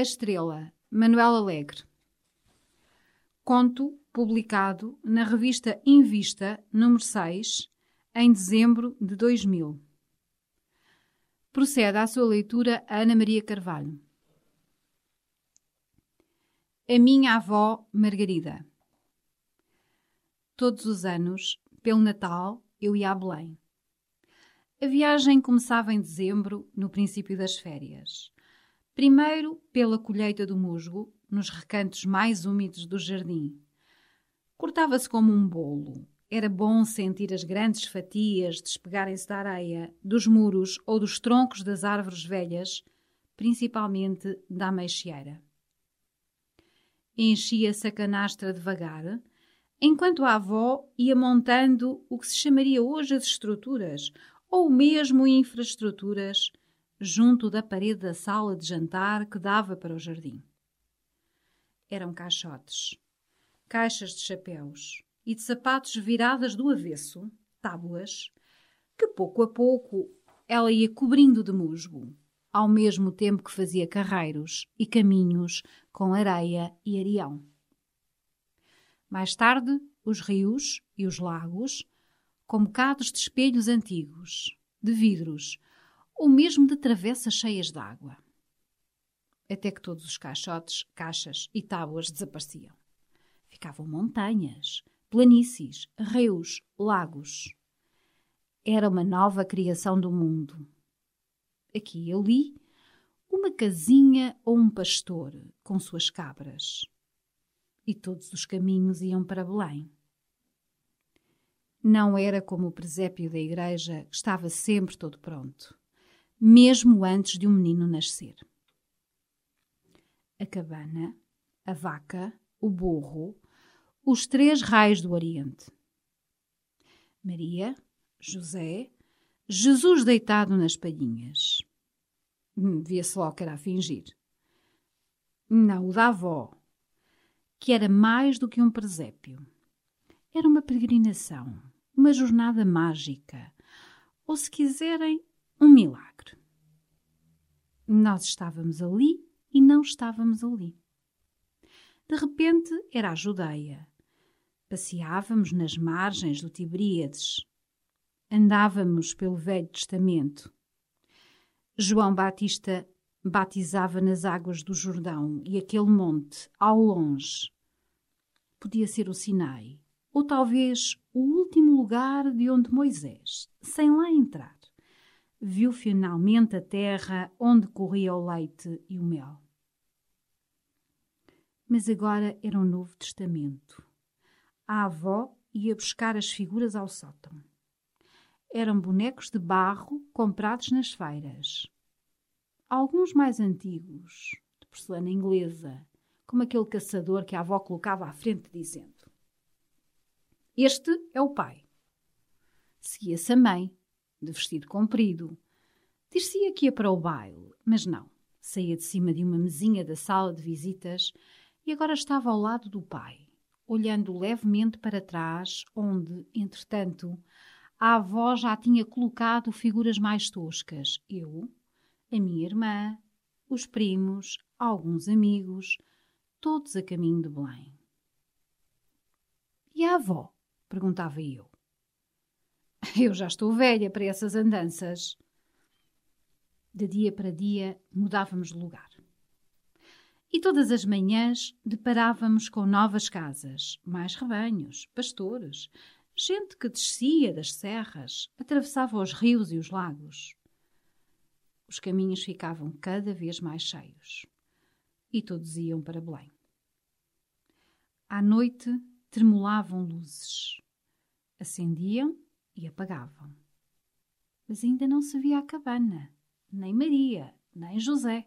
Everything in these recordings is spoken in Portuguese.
A Estrela, Manuel Alegre. Conto publicado na revista Invista, número 6, em dezembro de 2000. Procede à sua leitura a Ana Maria Carvalho. A minha avó Margarida. Todos os anos, pelo Natal, eu ia a Belém. A viagem começava em dezembro, no princípio das férias. Primeiro pela colheita do musgo, nos recantos mais úmidos do jardim. Cortava-se como um bolo. Era bom sentir as grandes fatias despegarem-se da areia, dos muros ou dos troncos das árvores velhas, principalmente da ameixeira. Enchia-se a canastra devagar, enquanto a avó ia montando o que se chamaria hoje as estruturas, ou mesmo infraestruturas, junto da parede da sala de jantar que dava para o jardim. Eram caixotes, caixas de chapéus e de sapatos viradas do avesso, tábuas, que pouco a pouco ela ia cobrindo de musgo, ao mesmo tempo que fazia carreiros e caminhos com areia e areião. Mais tarde, os rios e os lagos, com bocados de espelhos antigos, de vidros, ou mesmo de travessas cheias de água. Até que todos os caixotes, caixas e tábuas desapareciam. Ficavam montanhas, planícies, rios, lagos. Era uma nova criação do mundo. Aqui e ali, uma casinha ou um pastor com suas cabras. E todos os caminhos iam para Belém. Não era como o presépio da igreja, que estava sempre todo pronto, mesmo antes de um menino nascer. A cabana, a vaca, o burro, os 3 raios do Oriente. Maria, José, Jesus deitado nas palhinhas. Via-se logo que era a fingir. Não, o da avó, que era mais do que um presépio. Era uma peregrinação, uma jornada mágica, ou, se quiserem, um milagre. Nós estávamos ali e não estávamos ali. De repente era a Judeia. Passeávamos nas margens do Tiberíades. Andávamos pelo Velho Testamento. João Batista batizava nas águas do Jordão e aquele monte, ao longe, podia ser o Sinai, ou talvez o último lugar de onde Moisés, sem lá entrar, viu finalmente a terra onde corria o leite e o mel. Mas agora era um Novo Testamento. A avó ia buscar as figuras ao sótão. Eram bonecos de barro comprados nas feiras. Alguns mais antigos, de porcelana inglesa, como aquele caçador que a avó colocava à frente dizendo: "Este é o pai." Seguia-se a mãe, de vestido comprido. Dir-se-ia que ia para o baile, mas não. Saía de cima de uma mesinha da sala de visitas e agora estava ao lado do pai, olhando levemente para trás, onde, entretanto, a avó já tinha colocado figuras mais toscas. Eu, a minha irmã, os primos, alguns amigos, todos a caminho de Belém. "E a avó?" perguntava eu. "Eu já estou velha para essas andanças." De dia para dia mudávamos de lugar. E todas as manhãs deparávamos com novas casas, mais rebanhos, pastores, gente que descia das serras, atravessava os rios e os lagos. Os caminhos ficavam cada vez mais cheios e todos iam para Belém. À noite tremulavam luzes, acendiam e apagavam. Mas ainda não se via a cabana, nem Maria, nem José.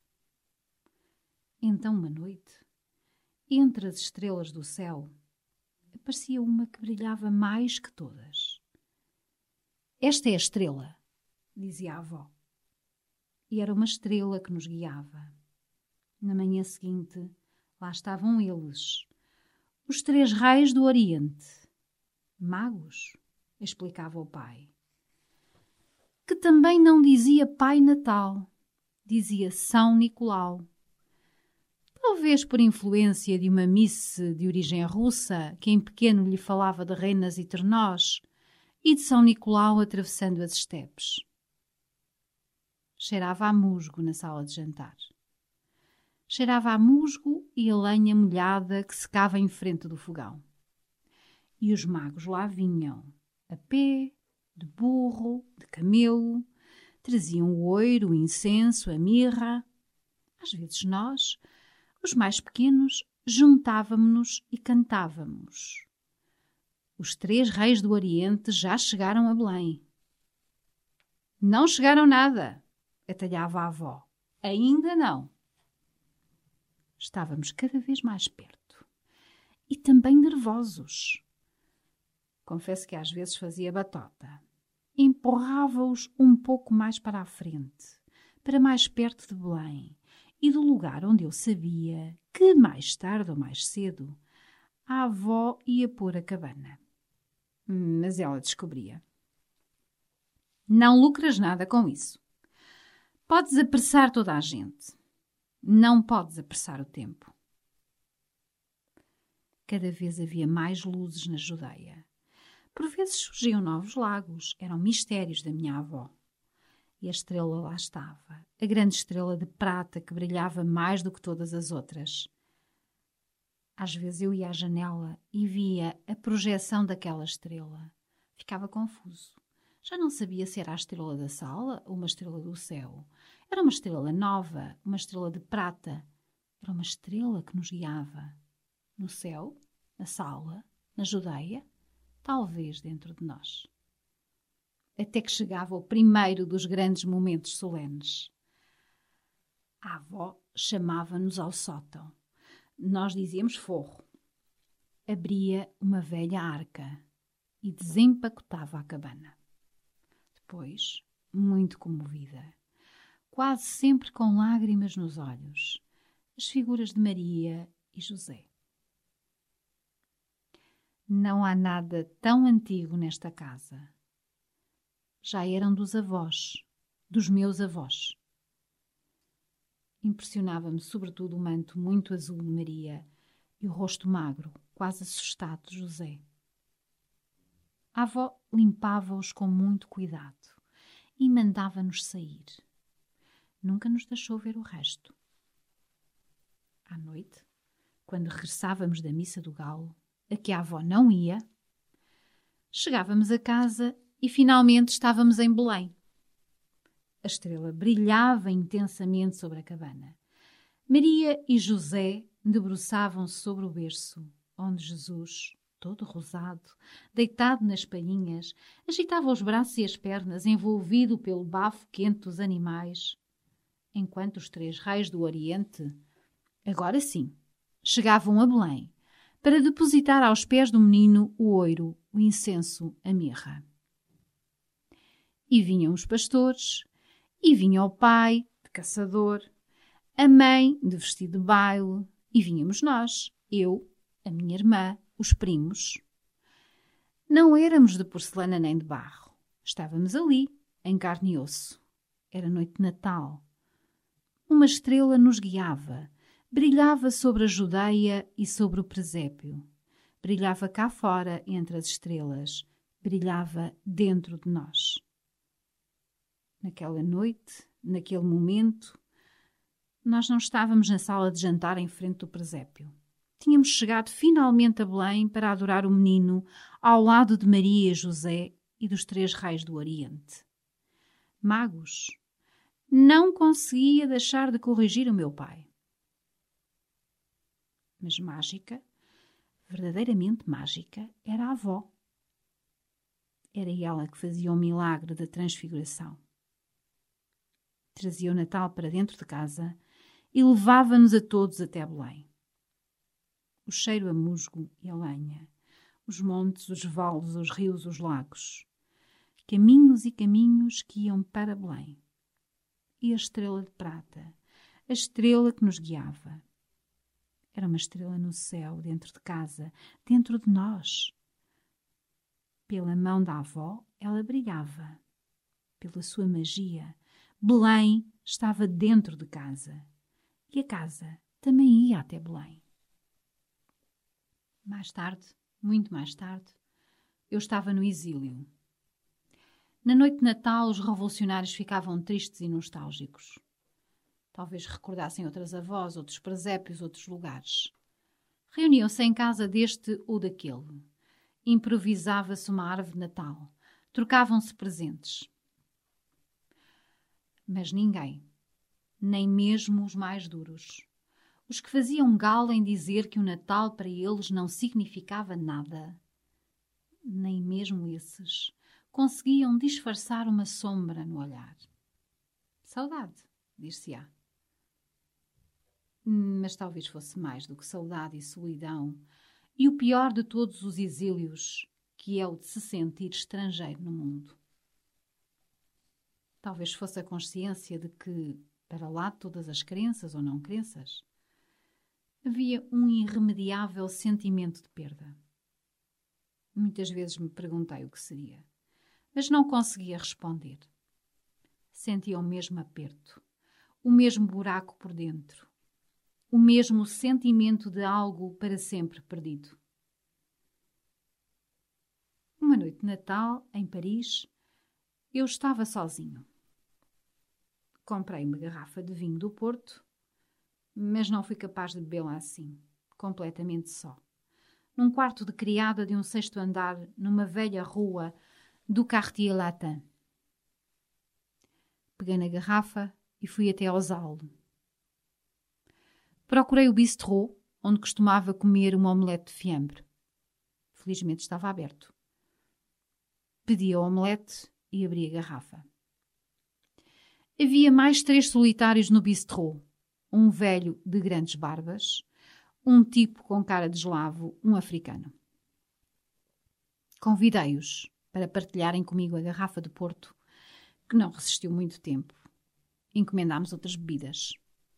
Então, uma noite, entre as estrelas do céu, aparecia uma que brilhava mais que todas. "Esta é a estrela", dizia a avó. E era uma estrela que nos guiava. Na manhã seguinte, lá estavam eles, os 3 raios do Oriente. "Magos", explicava o pai. Que também não dizia Pai Natal, dizia São Nicolau. talvez por influência de uma miss de origem russa, que em pequeno lhe falava de reinas e trenós, e de São Nicolau atravessando as estepes. Cheirava a musgo na sala de jantar. Cheirava a musgo e a lenha molhada que secava em frente do fogão. E os magos lá vinham, a pé, de burro, de camelo, traziam o oiro, o incenso, a mirra. Às vezes nós, os mais pequenos, juntávamos-nos e cantávamos. Os 3 reis do Oriente já chegaram a Belém. Não chegaram nada, atalhava a avó. Ainda não. Estávamos cada vez mais perto. E também nervosos. Confesso que às vezes fazia batota. Empurrava-os um pouco mais para a frente, para mais perto de Belém e do lugar onde eu sabia que, mais tarde ou mais cedo, a avó ia pôr a cabana. Mas ela descobria. Não lucras nada com isso. Podes apressar toda a gente. Não podes apressar o tempo. Cada vez havia mais luzes na Judeia. Por vezes surgiam novos lagos. Eram mistérios da minha avó. E a estrela lá estava. A grande estrela de prata que brilhava mais do que todas as outras. Às vezes eu ia à janela e via a projeção daquela estrela. Ficava confuso. Já não sabia se era a estrela da sala ou uma estrela do céu. Era uma estrela nova, uma estrela de prata. Era uma estrela que nos guiava. No céu, na sala, na Judeia, talvez dentro de nós. Até que chegava o primeiro dos grandes momentos solenes. A avó chamava-nos ao sótão. Nós dizíamos forro. Abria uma velha arca e desempacotava a cabana. Depois, muito comovida, quase sempre com lágrimas nos olhos, as figuras de Maria e José. Não há nada tão antigo nesta casa. Já eram dos avós, dos meus avós. Impressionava-me sobretudo o manto muito azul de Maria e o rosto magro, quase assustado de José. A avó limpava-os com muito cuidado e mandava-nos sair. Nunca nos deixou ver o resto. À noite, quando regressávamos da missa do galo, a que a avó não ia, chegávamos a casa e finalmente estávamos em Belém. A estrela brilhava intensamente sobre a cabana. Maria e José debruçavam-se sobre o berço, onde Jesus, todo rosado, deitado nas palhinhas, agitava os braços e as pernas, envolvido pelo bafo quente dos animais, enquanto os 3 reis do Oriente, agora sim, chegavam a Belém para depositar aos pés do menino o oiro, o incenso, a mirra. E vinham os pastores, e vinha o pai, de caçador, a mãe, de vestido de baile, e vinhamos nós, eu, a minha irmã, os primos. Não éramos de porcelana nem de barro. Estávamos ali, em carne e osso. Era noite de Natal. Uma estrela nos guiava. Brilhava sobre a Judeia e sobre o presépio. Brilhava cá fora, entre as estrelas. Brilhava dentro de nós. Naquela noite, naquele momento, nós não estávamos na sala de jantar em frente do presépio. Tínhamos chegado finalmente a Belém para adorar o menino ao lado de Maria e José e dos 3 reis do Oriente. Magos, não conseguia deixar de corrigir o meu pai. Mas mágica, verdadeiramente mágica, era a avó. Era ela que fazia o milagre da transfiguração. Trazia o Natal para dentro de casa e levava-nos a todos até Belém. O cheiro a musgo e a lenha, os montes, os vales, os rios, os lagos, caminhos e caminhos que iam para Belém. E a estrela de prata, a estrela que nos guiava. Era uma estrela no céu, dentro de casa, dentro de nós. Pela mão da avó, ela brilhava. Pela sua magia, Belém estava dentro de casa. E a casa também ia até Belém. Mais tarde, muito mais tarde, eu estava no exílio. Na noite de Natal, os revolucionários ficavam tristes e nostálgicos. Talvez recordassem outras avós, outros presépios, outros lugares. Reuniam-se em casa deste ou daquele. Improvisava-se uma árvore de Natal. Trocavam-se presentes. Mas ninguém, nem mesmo os mais duros, os que faziam gala em dizer que o Natal para eles não significava nada, nem mesmo esses conseguiam disfarçar uma sombra no olhar. Saudade, dir-se-á. Mas talvez fosse mais do que saudade e solidão, e o pior de todos os exílios, que é o de se sentir estrangeiro no mundo. Talvez fosse a consciência de que, para lá de todas as crenças ou não crenças, havia um irremediável sentimento de perda. Muitas vezes me perguntei o que seria, mas não conseguia responder. Sentia o mesmo aperto, o mesmo buraco por dentro, o mesmo sentimento de algo para sempre perdido. Uma noite de Natal, em Paris, eu estava sozinho. Comprei uma garrafa de vinho do Porto, mas não fui capaz de bebê-la assim, completamente só. Num quarto de criada de um 6º andar, numa velha rua do Quartier Latin. Peguei na garrafa e fui até ao Zalo. Procurei o bistrô, onde costumava comer uma omelete de fiambre. Felizmente estava aberto. Pedi a omelete e abri a garrafa. Havia mais 3 solitários no bistrô. Um velho de grandes barbas, um tipo com cara de eslavo, um africano. Convidei-os para partilharem comigo a garrafa de Porto, que não resistiu muito tempo. Encomendámos outras bebidas.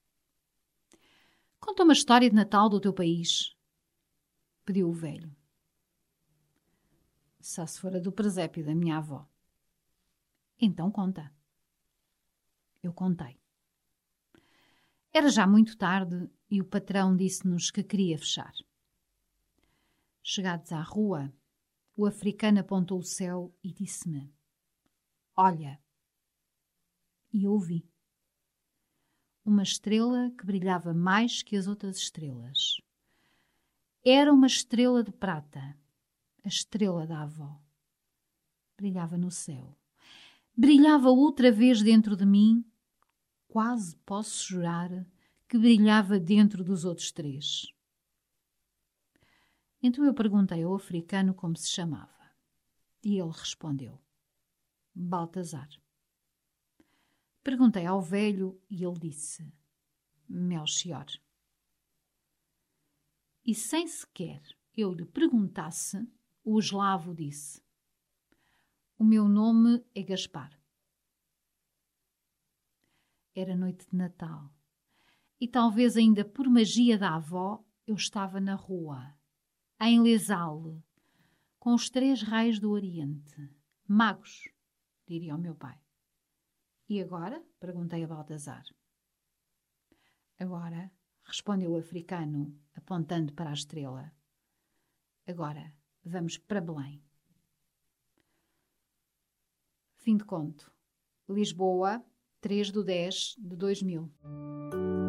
Conta uma história de Natal do teu país, pediu o velho. Só se fora do presépio da minha avó. Então conta. Eu contei. Era já muito tarde e o patrão disse-nos que queria fechar. Chegados à rua, o africano apontou o céu e disse-me: Olha. E eu ouvi. Uma estrela que brilhava mais que as outras estrelas. Era uma estrela de prata, a estrela da avó. Brilhava no céu. Brilhava outra vez dentro de mim. Quase posso jurar que brilhava dentro dos outros 3. Então eu perguntei ao africano como se chamava. E ele respondeu: Baltazar. Perguntei ao velho e ele disse: Melchior. E sem sequer eu lhe perguntasse, o eslavo disse: O meu nome é Gaspar. Era noite de Natal e talvez ainda por magia da avó eu estava na rua, em Les Halles, com os 3 reis do Oriente, magos, diria o meu pai. E agora? Perguntei a Baltazar. Agora, respondeu o africano, apontando para a estrela. Agora, vamos para Belém. Fim de conto. Lisboa, 3/10/2000.